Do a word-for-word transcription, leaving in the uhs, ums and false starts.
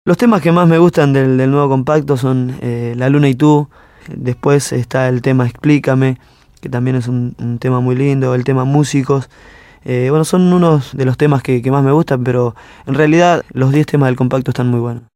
Los temas que más me gustan del, del nuevo compacto son eh, La Luna y tú. Después está el tema Explícame, que también es un, un tema muy lindo. El tema Músicos. Eh, bueno, son unos de los temas que, que más me gustan, pero en realidad los diez temas del compacto están muy buenos.